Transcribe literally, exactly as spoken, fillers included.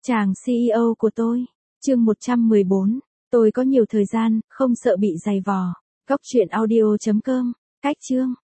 Chàng xê e ô của tôi. Chương một trăm mười bốn. Tôi có nhiều thời gian, không sợ bị dày vò. Góc truyện audio chấm com. Cách chương.